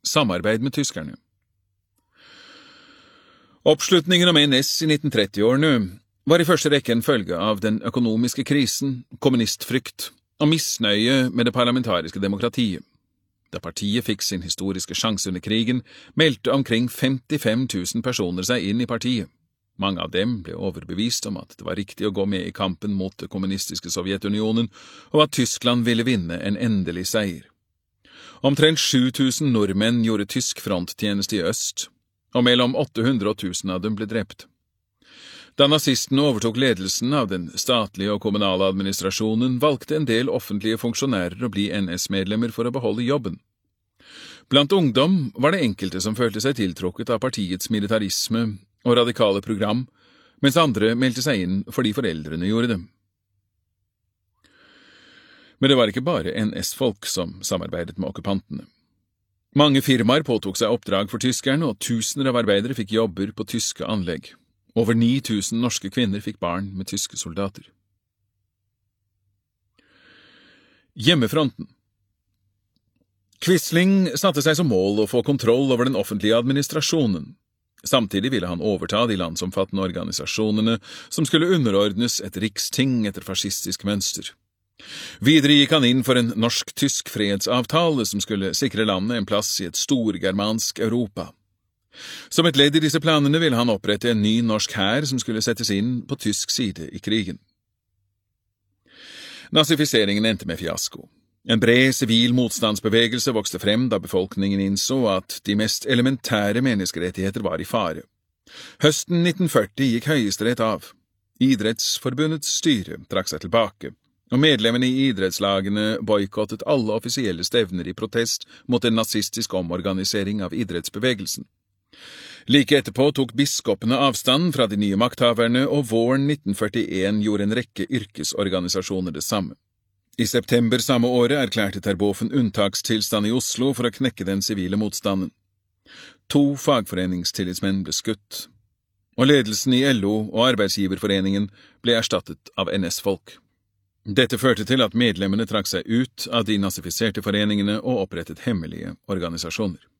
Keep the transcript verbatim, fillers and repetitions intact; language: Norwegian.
samarbeid med tyskerne. Oppslutningen om N S i nitten tretti-årene var i første rekke en følge av den økonomiske krisen, kommunistfrykt og misnøye med det parlamentariske demokratiet. Da partiet fikk sin historiske sjanse under krigen, meldte omkring femtifem tusen personer seg inn i partiet. Mange av dem ble overbevist om at det var riktig å gå med i kampen mot det kommunistiske Sovjetunionen, og at Tyskland ville vinne en endelig seier. Omtrent sju tusen nordmenn gjorde tysk fronttjeneste i øst, og mellom åtte hundre og tusen av dem ble drept. Da nazistene overtok ledelsen av den statlige og kommunale administrasjonen, valgte en del offentlige funksjonærer å bli N S-medlemmer for å beholde jobben. Blant ungdom var det enkelte som følte seg tiltrukket av partiets militarisme og radikale program, mens andre meldte seg inn fordi foreldrene gjorde det. Men det var ikke bare N S-folk som samarbeidet med okkupantene. Mange firmaer påtok seg oppdrag for tyskerne, og tusener av arbeidere fikk jobber på tyske anlegg. Over ni tusen norske kvinner fikk barn med tyske soldater. Hjemmefronten. Quisling satte seg som mål å få kontroll over den offentlige administrasjonen. Samtidig ville han overta de landsomfattende organisasjonene som skulle underordnes et riksting etter fascistisk mønster. Videre gikk han inn for en norsk-tysk fredsavtale som skulle sikre landet en plass i et storgermansk Europa. Som et ledd i disse planene ville han opprette en ny norsk hær som skulle settes inn på tysk side i krigen. Nazifiseringen endte med fiasko. En bred sivil motstandsbevegelse vokste frem da befolkningen innså at de mest elementære menneskerettigheter var i fare. Høsten nitten førti gikk Høyesterett av. Idrettsforbundets styre trakk seg tilbake, og medlemmene i idrettslagene boykottet alle offisielle stevner i protest mot en nazistisk omorganisering av idrettsbevegelsen. Like etterpå tok biskopene avstand fra de nye makthaverne, og våren nitten førtien gjorde en rekke yrkesorganisasjoner det samme. I september samme året erklærte Terboven unntakstilstand i Oslo for å knekke den sivile motstanden. To fagforeningstillitsmenn ble skutt, og ledelsen i L O og Arbeidsgiverforeningen ble erstattet av N S-folk. Dette førte til at medlemmene trakk seg ut av de nazifiserte foreningene og opprettet hemmelige organisasjoner.